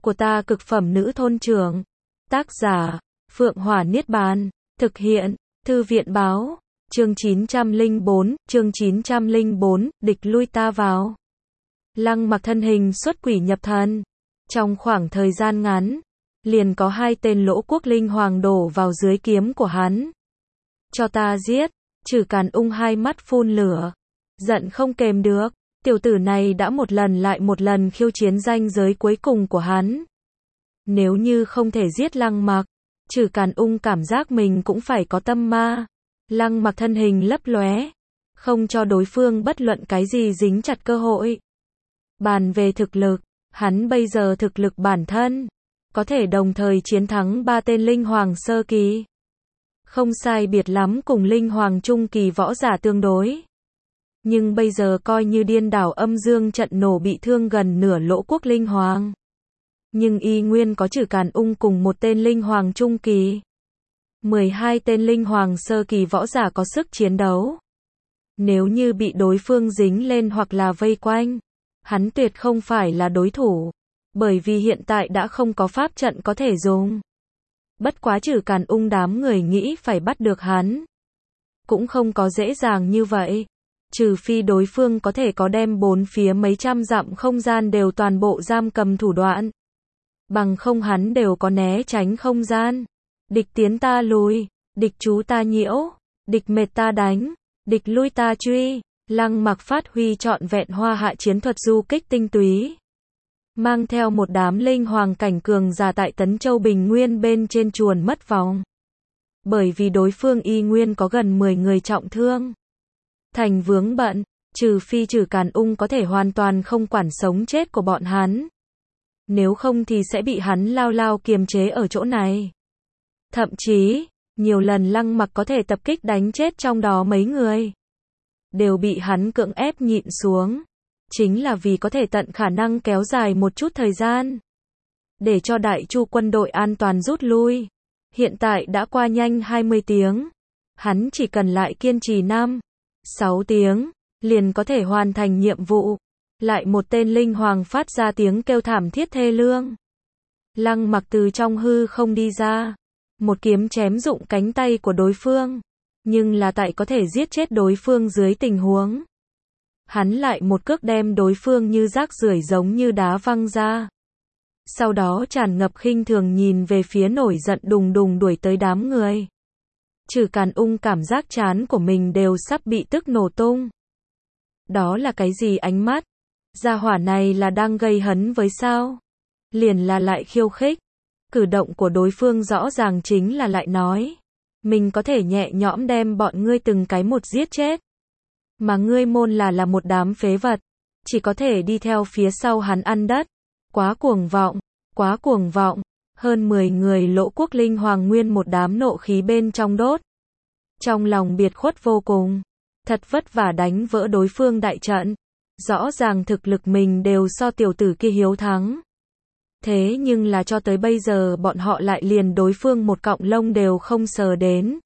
của ta cực phẩm nữ thôn trưởng. Tác giả, Phượng Hỏa Niết Bàn. Thực hiện, Thư viện báo. Chương 904, địch lui ta vào. Lăng Mặc thân hình xuất quỷ nhập thần. Trong khoảng thời gian ngắn, liền có 2 tên Lỗ Quốc linh hoàng đổ vào dưới kiếm của hắn. Cho ta giết, Trử Càn Ung hai mắt phun lửa. Giận không kềm được, tiểu tử này đã một lần lại một lần khiêu chiến ranh giới cuối cùng của hắn. Nếu như không thể giết Lăng Mặc, Trử Càn Ung cảm giác mình cũng phải có tâm ma. Lăng Mặc thân hình lấp lóe, không cho đối phương bất luận cái gì dính chặt cơ hội. Bàn về thực lực, hắn bây giờ thực lực bản thân, có thể đồng thời chiến thắng 3 tên linh hoàng sơ kỳ. Không sai biệt lắm cùng linh hoàng trung kỳ võ giả tương đối. Nhưng bây giờ coi như điên đảo âm dương trận nổ bị thương gần nửa Lỗ Quốc linh hoàng. Nhưng y nguyên có Trử Càn Ung cùng 1 tên linh hoàng trung kỳ. 12 tên linh hoàng sơ kỳ võ giả có sức chiến đấu. Nếu như bị đối phương dính lên hoặc là vây quanh, hắn tuyệt không phải là đối thủ. Bởi vì hiện tại đã không có pháp trận có thể dùng. Bất quá Trử Càn Ung đám người nghĩ phải bắt được hắn, cũng không có dễ dàng như vậy. Trừ phi đối phương có thể có đem 4 phía mấy trăm dặm không gian đều toàn bộ giam cầm thủ đoạn. Bằng không hắn đều có né tránh không gian. Địch tiến ta lùi, địch trú ta nhiễu, địch mệt ta đánh, địch lui ta truy. Lăng Mặc phát huy trọn vẹn hoa hạ chiến thuật du kích tinh túy. Mang theo một đám linh hoàng cảnh cường giả tại Tấn Châu Bình Nguyên bên trên chuồn mất vòng. Bởi vì đối phương y nguyên có gần 10 người trọng thương. Thành vướng bận, trừ phi Trử Càn Ung có thể hoàn toàn không quản sống chết của bọn hắn. Nếu không thì sẽ bị hắn lao lao kiềm chế ở chỗ này. Thậm chí, nhiều lần Lăng Mặc có thể tập kích đánh chết trong đó mấy người. Đều bị hắn cưỡng ép nhịn xuống. Chính là vì có thể tận khả năng kéo dài một chút thời gian. Để cho Đại Chu quân đội an toàn rút lui. Hiện tại đã qua nhanh 20 tiếng. Hắn chỉ cần lại kiên trì 5-6 tiếng, liền có thể hoàn thành nhiệm vụ. Lại một tên linh hoàng phát ra tiếng kêu thảm thiết thê lương. Lăng Mặc từ trong hư không đi ra. Một kiếm chém rụng cánh tay của đối phương. Nhưng là tại có thể giết chết đối phương dưới tình huống. Hắn lại một cước đem đối phương như rác rưởi giống như đá văng ra. Sau đó tràn ngập khinh thường nhìn về phía nổi giận đùng đùng đuổi tới đám người. Trử Càn Ung cảm giác trán của mình đều sắp bị tức nổ tung. Đó là cái gì ánh mắt? Gia hỏa này là đang gây hấn với sao? Liền là lại khiêu khích. Cử động của đối phương rõ ràng chính là lại nói. Mình có thể nhẹ nhõm đem bọn ngươi từng cái một giết chết. Mà ngươi môn là một đám phế vật. Chỉ có thể đi theo phía sau hắn ăn đất. Quá cuồng vọng, quá cuồng vọng. Hơn 10 người Lỗ Quốc linh hoàng nguyên một đám nộ khí bên trong đốt. Trong lòng biệt khuất vô cùng. Thật vất vả đánh vỡ đối phương đại trận. Rõ ràng thực lực mình đều so tiểu tử kia hiếu thắng. Thế nhưng là cho tới bây giờ bọn họ lại liền đối phương một cọng lông đều không sờ đến.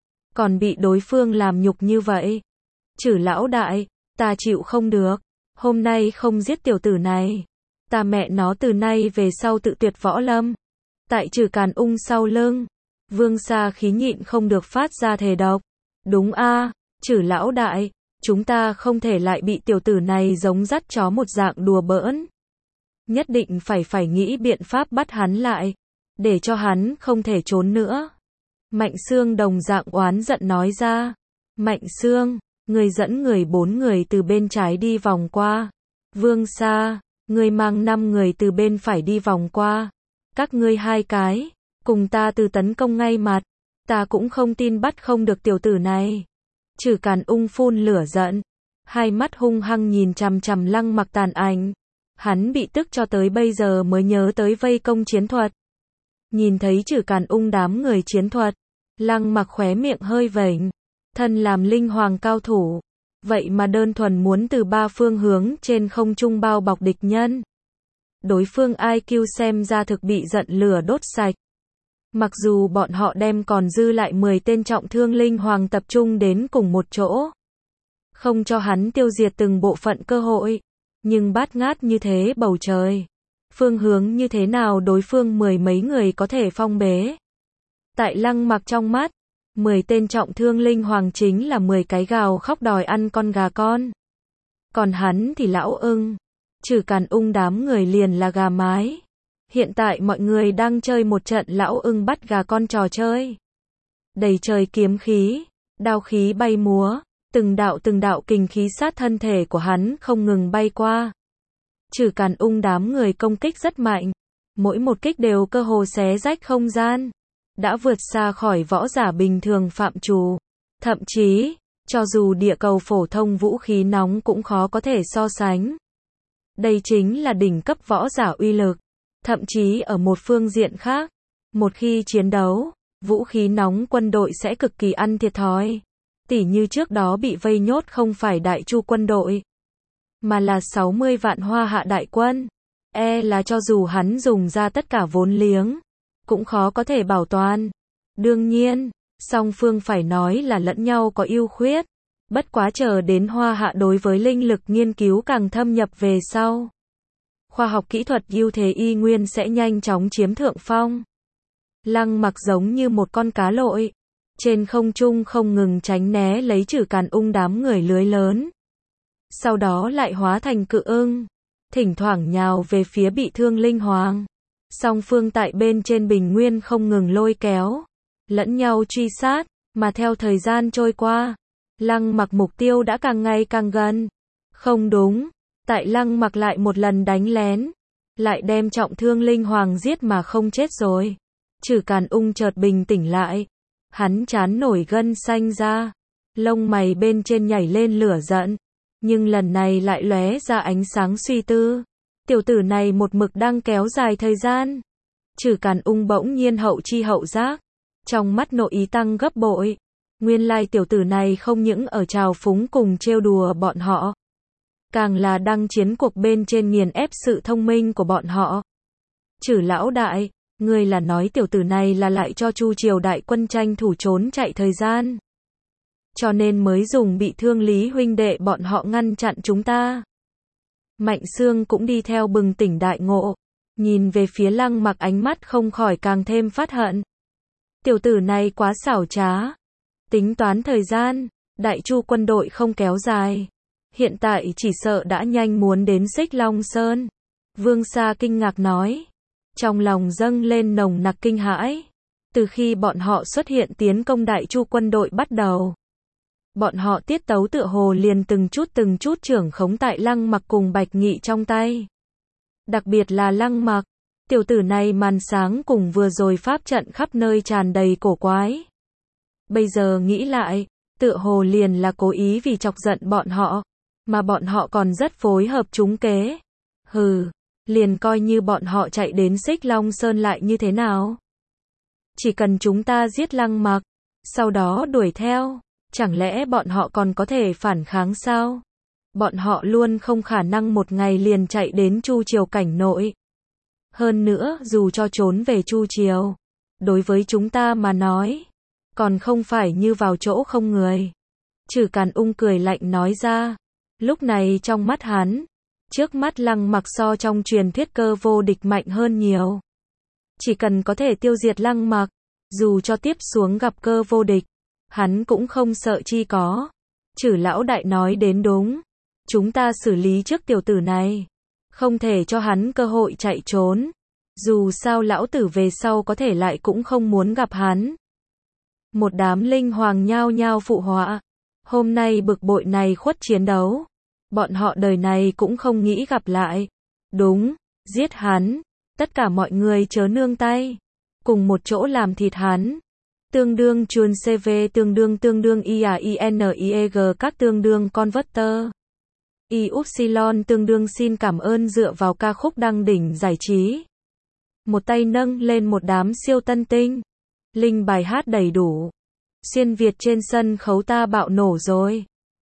Còn bị đối phương làm nhục như vậy. Trử lão đại, ta chịu không được. Hôm nay không giết tiểu tử này. Ta mẹ nó từ nay về sau tự tuyệt võ lâm. Tại Trử Càn Ung sau lưng. Vương Sa khí nhịn không được phát ra thề độc. Đúng a, Trử lão đại, chúng ta không thể lại bị tiểu tử này giống dắt chó một dạng đùa bỡn. Nhất định phải nghĩ biện pháp bắt hắn lại. Để cho hắn không thể trốn nữa. Mạnh Xương đồng dạng oán giận nói ra. Mạnh Xương, người dẫn người 4 người từ bên trái đi vòng qua. Vương Sa, người mang 5 người từ bên phải đi vòng qua. Các ngươi 2 cái, cùng ta từ tấn công ngay mặt. Ta cũng không tin bắt không được tiểu tử này. Trử Càn Ung phun lửa giận. Hai mắt hung hăng nhìn chằm chằm Lăng Mặc tàn ảnh. Hắn bị tức cho tới bây giờ mới nhớ tới vây công chiến thuật. Nhìn thấy Trử Càn Ung đám người chiến thuật. Lăng Mặc khóe miệng hơi vểnh. Thân làm linh hoàng cao thủ. Vậy mà đơn thuần muốn từ 3 phương hướng trên không trung bao bọc địch nhân. Đối phương IQ xem ra thực bị giận lửa đốt sạch. Mặc dù bọn họ đem còn dư lại 10 tên trọng thương linh hoàng tập trung đến cùng một chỗ. Không cho hắn tiêu diệt từng bộ phận cơ hội. Nhưng bát ngát như thế bầu trời. phương hướng như thế nào đối phương mười mấy người có thể phong bế. Tại Lăng Mặc trong mắt, 10 tên trọng thương linh hoàng chính là 10 cái gào khóc đòi ăn con gà con. Còn hắn thì lão ưng, Trừ Càn Ung đám người liền là gà mái. Hiện tại mọi người đang chơi một trận lão ưng bắt gà con trò chơi. Đầy trời kiếm khí, đao khí bay múa, từng đạo kình khí sát thân thể của hắn không ngừng bay qua. Trừ Càn Ung đám người công kích rất mạnh, mỗi một kích đều cơ hồ xé rách không gian, đã vượt xa khỏi võ giả bình thường phạm trù. Thậm chí, cho dù địa cầu phổ thông vũ khí nóng cũng khó có thể so sánh. Đây chính là đỉnh cấp võ giả uy lực. Thậm chí ở một phương diện khác, một khi chiến đấu, vũ khí nóng quân đội sẽ cực kỳ ăn thiệt thòi. Tỉ như trước đó bị vây nhốt không phải Đại Chu quân đội, mà là 60 vạn Hoa Hạ đại quân. Là cho dù hắn dùng ra tất cả vốn liếng, cũng khó có thể bảo toàn. Đương nhiên, song phương phải nói là lẫn nhau có ưu khuyết. Bất quá chờ đến Hoa Hạ đối với linh lực nghiên cứu càng thâm nhập về sau, khoa học kỹ thuật ưu thế y nguyên sẽ nhanh chóng chiếm thượng phong. Lăng Mặc giống như một con cá lội, trên không trung không ngừng tránh né lấy Trừ Càn Ung đám người lưới lớn. Sau đó lại hóa thành cự ưng, thỉnh thoảng nhào về phía bị thương linh hoàng. Song phương tại bên trên bình nguyên không ngừng lôi kéo, lẫn nhau truy sát, mà theo thời gian trôi qua, Lăng Mặc mục tiêu đã càng ngày càng gần. Không đúng, tại Lăng Mặc lại một lần đánh lén, lại đem trọng thương linh hoàng giết mà không chết rồi. Trừ Càn Ung chợt bình tĩnh lại, hắn trán nổi gân xanh ra, lông mày bên trên nhảy lên lửa giận, nhưng lần này lại lóe ra ánh sáng suy tư. Tiểu tử này một mực đang kéo dài thời gian. Trừ Càn Ung bỗng nhiên hậu chi hậu giác, trong mắt nội ý tăng gấp bội. Nguyên lai tiểu tử này không những ở trào phúng cùng trêu đùa bọn họ, càng là đăng chiến cuộc bên trên nghiền ép sự thông minh của bọn họ. Trừ lão đại, ngươi là nói tiểu tử này là lại cho Chu triều đại quân tranh thủ trốn chạy thời gian, cho nên mới dùng bị thương Lý huynh đệ bọn họ ngăn chặn chúng ta. Mạnh Xương cũng đi theo bừng tỉnh đại ngộ, nhìn về phía Lăng Mặc ánh mắt không khỏi càng thêm phát hận. Tiểu tử này quá xảo trá, tính toán thời gian, Đại Chu quân đội không kéo dài, hiện tại chỉ sợ đã nhanh muốn đến Xích Long Sơn. Vương Sa kinh ngạc nói, trong lòng dâng lên nồng nặc kinh hãi. Từ khi bọn họ xuất hiện tiến công Đại Chu quân đội bắt đầu, bọn họ tiết tấu tựa hồ liền từng chút trưởng khống tại Lăng Mặc cùng Bạch Nghị trong tay. Đặc biệt là Lăng Mặc, tiểu tử này màn sáng cùng vừa rồi pháp trận khắp nơi tràn đầy cổ quái. Bây giờ nghĩ lại, tựa hồ liền là cố ý vì chọc giận bọn họ, mà bọn họ còn rất phối hợp trúng kế. Hừ, liền coi như bọn họ chạy đến Xích Long Sơn lại như thế nào? Chỉ cần chúng ta giết Lăng Mặc, sau đó đuổi theo, chẳng lẽ bọn họ còn có thể phản kháng sao? Bọn họ luôn không khả năng một ngày liền chạy đến Chu triều cảnh nội. Hơn nữa, dù cho trốn về Chu triều, đối với chúng ta mà nói, còn không phải như vào chỗ không người. Trừ Càn Ung cười lạnh nói ra. Lúc này trong mắt hắn, trước mắt Lăng Mặc so trong truyền thuyết cơ vô địch mạnh hơn nhiều. Chỉ cần có thể tiêu diệt Lăng Mặc, dù cho tiếp xuống gặp cơ vô địch, hắn cũng không sợ chi có. Trừ lão đại nói đến đúng, chúng ta xử lý trước tiểu tử này, không thể cho hắn cơ hội chạy trốn. Dù sao lão tử về sau có thể lại cũng không muốn gặp hắn. Một đám linh hoàng nhao nhao phụ họa. Hôm nay bực bội này khuất chiến đấu, bọn họ đời này cũng không nghĩ gặp lại. Đúng, giết hắn, tất cả mọi người chớ nương tay, cùng một chỗ làm thịt hắn. Tương đương chuồn CV tương đương IAINIEG các tương đương converter. Y-Upsilon tương đương xin cảm ơn dựa vào ca khúc đăng đỉnh giải trí. Một tay nâng lên một đám siêu tân tinh. Linh bài hát đầy đủ. Xuyên Việt trên sân khấu ta bạo nổ rồi.